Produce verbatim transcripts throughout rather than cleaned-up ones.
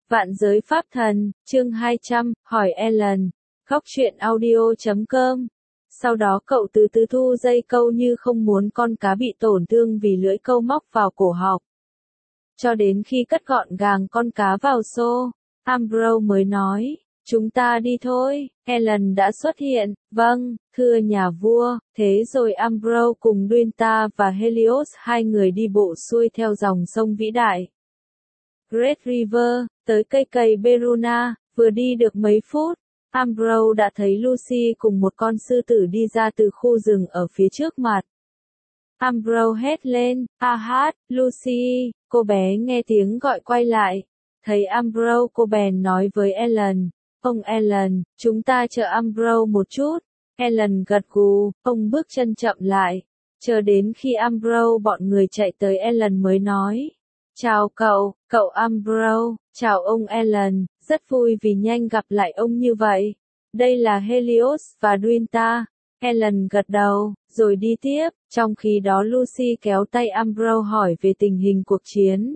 Vạn giới pháp thần, chương hai trăm, hỏi Ellen, góc truyện audio chấm com. Sau đó cậu từ từ thu dây câu như không muốn con cá bị tổn thương vì lưỡi câu móc vào cổ họng. Cho đến khi cất gọn gàng con cá vào xô, Ambrose mới nói, chúng ta đi thôi. Ellen đã xuất hiện, vâng, thưa nhà vua. Thế rồi Ambrose cùng Duynta và Helios hai người đi bộ xuôi theo dòng sông vĩ đại Great River, tới cây cầy Beruna. Vừa đi được mấy phút, Ambrose đã thấy Lucy cùng một con sư tử đi ra từ khu rừng ở phía trước mặt. Ambrose hét lên, a hát, Lucy. Cô bé nghe tiếng gọi quay lại. Thấy Ambrose, cô bèn nói với Ellen, ông Ellen, chúng ta chờ Ambrose một chút. Ellen gật gù, ông bước chân chậm lại. Chờ đến khi Ambrose bọn người chạy tới, Ellen mới nói, chào cậu, cậu Ambrose. Chào ông Ellen, rất vui vì nhanh gặp lại ông như vậy. Đây là Helios và Duynta. Ellen gật đầu, rồi đi tiếp. Trong khi đó Lucy kéo tay Ambrose hỏi về tình hình cuộc chiến.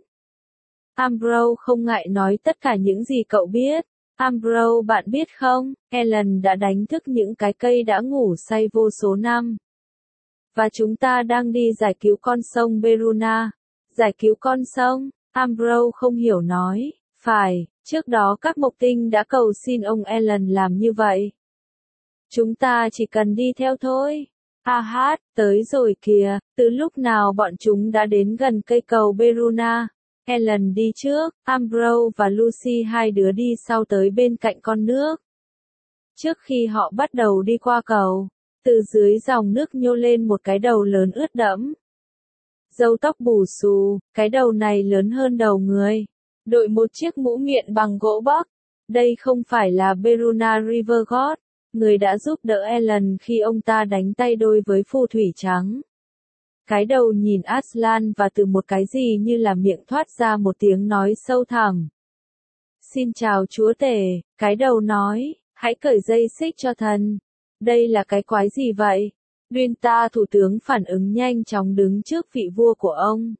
Ambrose không ngại nói tất cả những gì cậu biết. Ambrose, bạn biết không, Ellen đã đánh thức những cái cây đã ngủ say vô số năm. Và chúng ta đang đi giải cứu con sông Beruna. Giải cứu con sông? Ambrose không hiểu nói, phải, trước đó các mộc tinh đã cầu xin ông Ellen làm như vậy. Chúng ta chỉ cần đi theo thôi. A hát, tới rồi kìa, từ lúc nào bọn chúng đã đến gần cây cầu Beruna. Ellen đi trước, Ambrose và Lucy hai đứa đi sau tới bên cạnh con nước. Trước khi họ bắt đầu đi qua cầu, từ dưới dòng nước nhô lên một cái đầu lớn ướt đẫm. Râu tóc bù xù, cái đầu này lớn hơn đầu người. Đội một chiếc mũ miệng bằng gỗ bắc. Đây không phải là Beruna River God, người đã giúp đỡ Ellen khi ông ta đánh tay đôi với phù thủy trắng. Cái đầu nhìn Aslan và từ một cái gì như là miệng thoát ra một tiếng nói sâu thẳm. Xin chào chúa tể, cái đầu nói, hãy cởi dây xích cho thần. Đây là cái quái gì vậy? Duynta thủ tướng phản ứng nhanh chóng đứng trước vị vua của ông.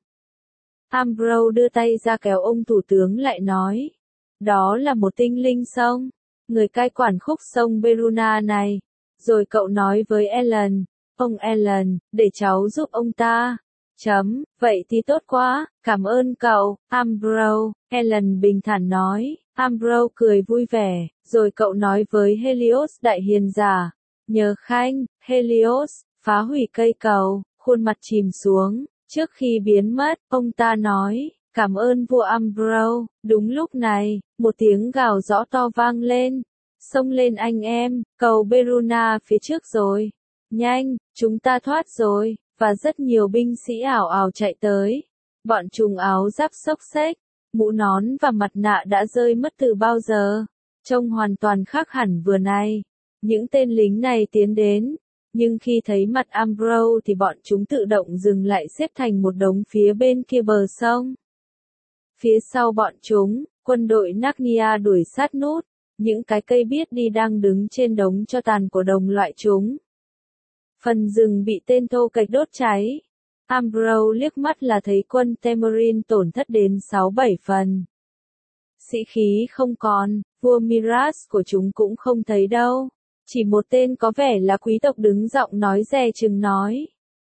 Ambrose đưa tay ra kéo ông thủ tướng lại nói. Đó là một tinh linh sông, người cai quản khúc sông Beruna này. Rồi cậu nói với Ellen, ông Ellen, để cháu giúp ông ta. Chấm, vậy thì tốt quá, cảm ơn cậu, Ambrose. Ellen bình thản nói. Ambrose cười vui vẻ, rồi cậu nói với Helios đại hiền giả. Nhờ khanh, Helios, phá hủy cây cầu, khuôn mặt chìm xuống. Trước khi biến mất, ông ta nói, cảm ơn vua Ambrose. Đúng lúc này, một tiếng gào rõ to vang lên. Xông lên anh em, cầu Beruna phía trước rồi. Nhanh, chúng ta thoát rồi. Và rất nhiều binh sĩ ảo ảo chạy tới. Bọn chúng áo giáp xốc xếch, mũ nón và mặt nạ đã rơi mất từ bao giờ. Trông hoàn toàn khác hẳn vừa nay. Những tên lính này tiến đến, nhưng khi thấy mặt Ambrose thì bọn chúng tự động dừng lại xếp thành một đống phía bên kia bờ sông. Phía sau bọn chúng, quân đội Narnia đuổi sát nút, những cái cây biết đi đang đứng trên đống tro tàn của đồng loại chúng. Phần rừng bị tên thô kệch đốt cháy. Ambrose liếc mắt là thấy quân Temerin tổn thất đến sáu bảy phần. Sĩ khí không còn, vua Miraz của chúng cũng không thấy đâu. Chỉ một tên có vẻ là quý tộc đứng giọng nói dè chừng nói.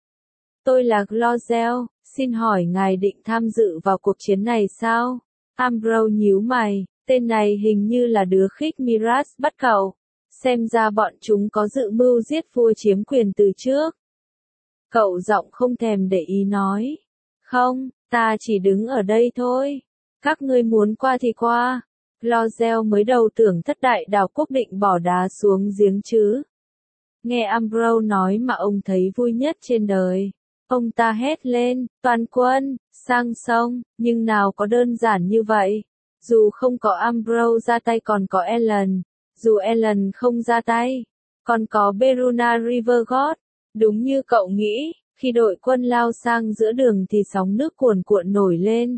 Tôi là Glorzel, xin hỏi ngài định tham dự vào cuộc chiến này sao? Ambrose nhíu mày, tên này hình như là đứa khích Miraz bắt cậu. Xem ra bọn chúng có dự mưu giết vua chiếm quyền từ trước. Cậu giọng không thèm để ý nói. Không, ta chỉ đứng ở đây thôi. Các ngươi muốn qua thì qua. Glorzel mới đầu tưởng thất đại đảo quốc định bỏ đá xuống giếng chứ. Nghe Ambrose nói mà ông thấy vui nhất trên đời. Ông ta hét lên, toàn quân, sang sông, nhưng nào có đơn giản như vậy. Dù không có Ambrose ra tay còn có Ellen, dù Ellen không ra tay, còn có Beruna River God. Đúng như cậu nghĩ, khi đội quân lao sang giữa đường thì sóng nước cuồn cuộn nổi lên.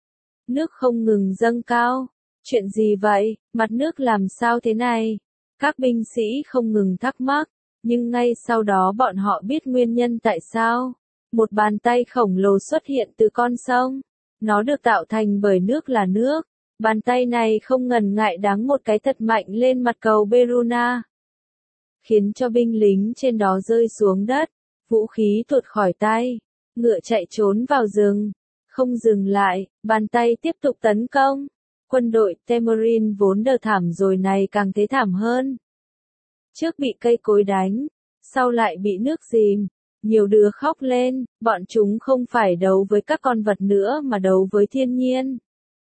Nước không ngừng dâng cao. Chuyện gì vậy, mặt nước làm sao thế này? Các binh sĩ không ngừng thắc mắc, nhưng ngay sau đó bọn họ biết nguyên nhân tại sao. Một bàn tay khổng lồ xuất hiện từ con sông. Nó được tạo thành bởi nước là nước. Bàn tay này không ngần ngại đáng một cái thật mạnh lên mặt cầu Beruna, khiến cho binh lính trên đó rơi xuống đất, vũ khí tuột khỏi tay, ngựa chạy trốn vào rừng, không dừng lại, bàn tay tiếp tục tấn công. Quân đội Temurin vốn đờ thảm rồi này càng thế thảm hơn. Trước bị cây cối đánh, sau lại bị nước dìm, nhiều đứa khóc lên, bọn chúng không phải đấu với các con vật nữa mà đấu với thiên nhiên.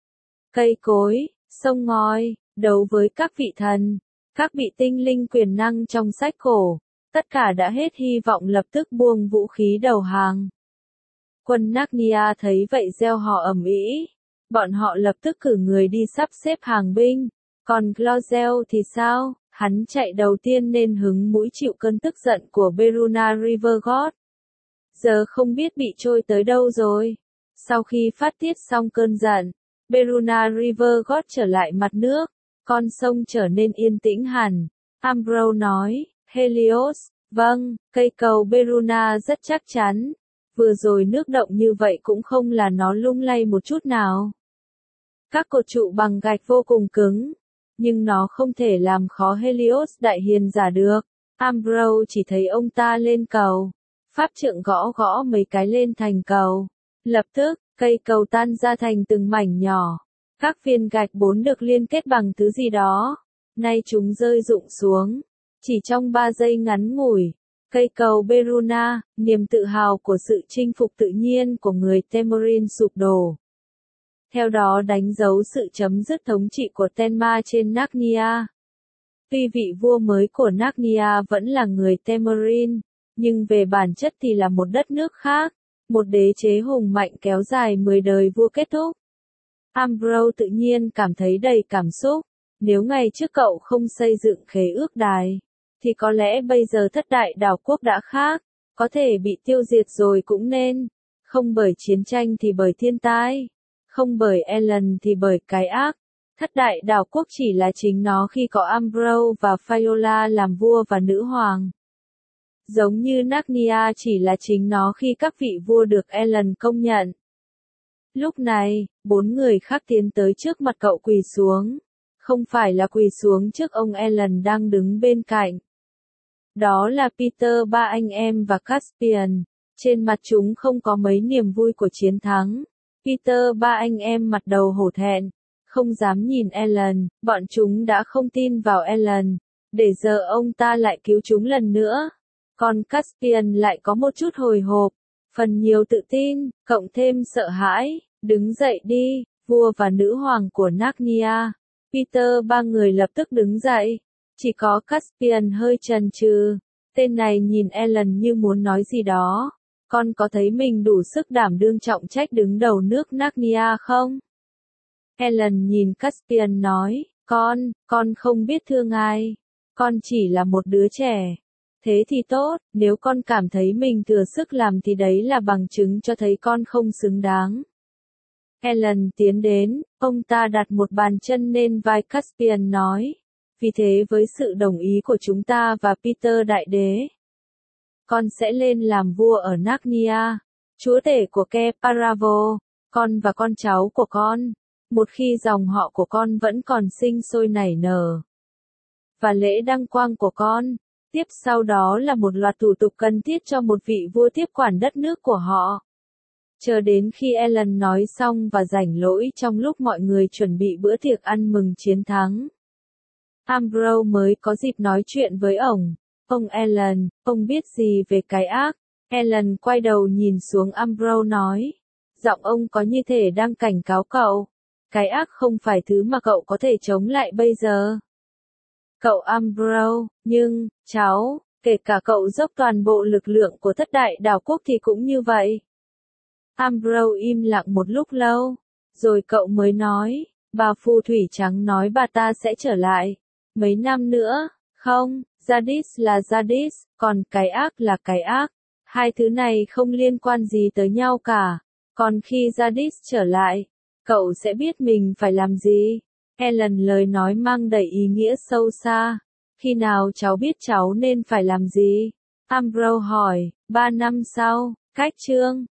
Cây cối, sông ngòi, đấu với các vị thần, các vị tinh linh quyền năng trong sách cổ, tất cả đã hết hy vọng lập tức buông vũ khí đầu hàng. Quân Narnia thấy vậy reo hò ầm ĩ, bọn họ lập tức cử người đi sắp xếp hàng binh, còn Glorzel thì sao, hắn chạy đầu tiên nên hứng mũi chịu cơn tức giận của Beruna River God. Giờ không biết bị trôi tới đâu rồi. Sau khi phát tiết xong cơn giận, Beruna River God trở lại mặt nước, con sông trở nên yên tĩnh hẳn. Ambrose nói, Helios, vâng, cây cầu Beruna rất chắc chắn. Vừa rồi nước động như vậy cũng không là nó lung lay một chút nào. Các cột trụ bằng gạch vô cùng cứng, nhưng nó không thể làm khó Helios đại hiền giả được. Ambrose chỉ thấy ông ta lên cầu, pháp trượng gõ gõ mấy cái lên thành cầu. Lập tức, cây cầu tan ra thành từng mảnh nhỏ. Các viên gạch bốn được liên kết bằng thứ gì đó. Nay chúng rơi rụng xuống. Chỉ trong ba giây ngắn ngủi, cây cầu Beruna, niềm tự hào của sự chinh phục tự nhiên của người Temurin sụp đổ. Theo đó đánh dấu sự chấm dứt thống trị của Tenma trên Narnia. Tuy vị vua mới của Narnia vẫn là người Temurin, nhưng về bản chất thì là một đất nước khác, một đế chế hùng mạnh kéo dài mười đời vua kết thúc. Ambrose tự nhiên cảm thấy đầy cảm xúc, nếu ngày trước cậu không xây dựng khế ước đài, thì có lẽ bây giờ thất đại đảo quốc đã khác, có thể bị tiêu diệt rồi cũng nên, không bởi chiến tranh thì bởi thiên tai, không bởi Ellen thì bởi cái ác. Thất đại đảo quốc chỉ là chính nó khi có Ambrose và Fiola làm vua và nữ hoàng. Giống như Narnia chỉ là chính nó khi các vị vua được Ellen công nhận. Lúc này, bốn người khác tiến tới trước mặt cậu quỳ xuống. Không phải là quỳ xuống trước ông Ellen đang đứng bên cạnh. Đó là Peter ba anh em và Caspian. Trên mặt chúng không có mấy niềm vui của chiến thắng. Peter ba anh em mặt đầu hổ thẹn, không dám nhìn Ellen, bọn chúng đã không tin vào Ellen, để giờ ông ta lại cứu chúng lần nữa. Còn Caspian lại có một chút hồi hộp, phần nhiều tự tin, cộng thêm sợ hãi. Đứng dậy đi, vua và nữ hoàng của Narnia. Peter ba người lập tức đứng dậy. Chỉ có Caspian hơi chần chừ. Tên này nhìn Ellen như muốn nói gì đó. Con có thấy mình đủ sức đảm đương trọng trách đứng đầu nước Narnia không? Ellen nhìn Caspian nói, con, con không biết thương ai. Con chỉ là một đứa trẻ. Thế thì tốt, nếu con cảm thấy mình thừa sức làm thì đấy là bằng chứng cho thấy con không xứng đáng. Ellen tiến đến, ông ta đặt một bàn chân lên vai Caspian nói, vì thế với sự đồng ý của chúng ta và Peter đại đế, con sẽ lên làm vua ở Narnia, chúa tể của Ke Paravo, con và con cháu của con, một khi dòng họ của con vẫn còn sinh sôi nảy nở. Và lễ đăng quang của con, tiếp sau đó là một loạt thủ tục cần thiết cho một vị vua tiếp quản đất nước của họ. Chờ đến khi Ellen nói xong và rảnh rỗi trong lúc mọi người chuẩn bị bữa tiệc ăn mừng chiến thắng, Ambrose mới có dịp nói chuyện với ông. Ông Ellen, ông biết gì về cái ác? Ellen quay đầu nhìn xuống Ambrose nói. Giọng ông có như thể đang cảnh cáo cậu. Cái ác không phải thứ mà cậu có thể chống lại bây giờ. Cậu Ambrose, nhưng, cháu, kể cả cậu dốc toàn bộ lực lượng của thất đại đảo quốc thì cũng như vậy. Ambrose im lặng một lúc lâu, rồi cậu mới nói, bà phù thủy trắng nói bà ta sẽ trở lại. Mấy năm nữa, không, Jadis là Jadis, còn cái ác là cái ác. Hai thứ này không liên quan gì tới nhau cả. Còn khi Jadis trở lại, cậu sẽ biết mình phải làm gì. Ellen lời nói mang đầy ý nghĩa sâu xa. Khi nào cháu biết cháu nên phải làm gì? Ambrose hỏi, ba năm sau, cách chương.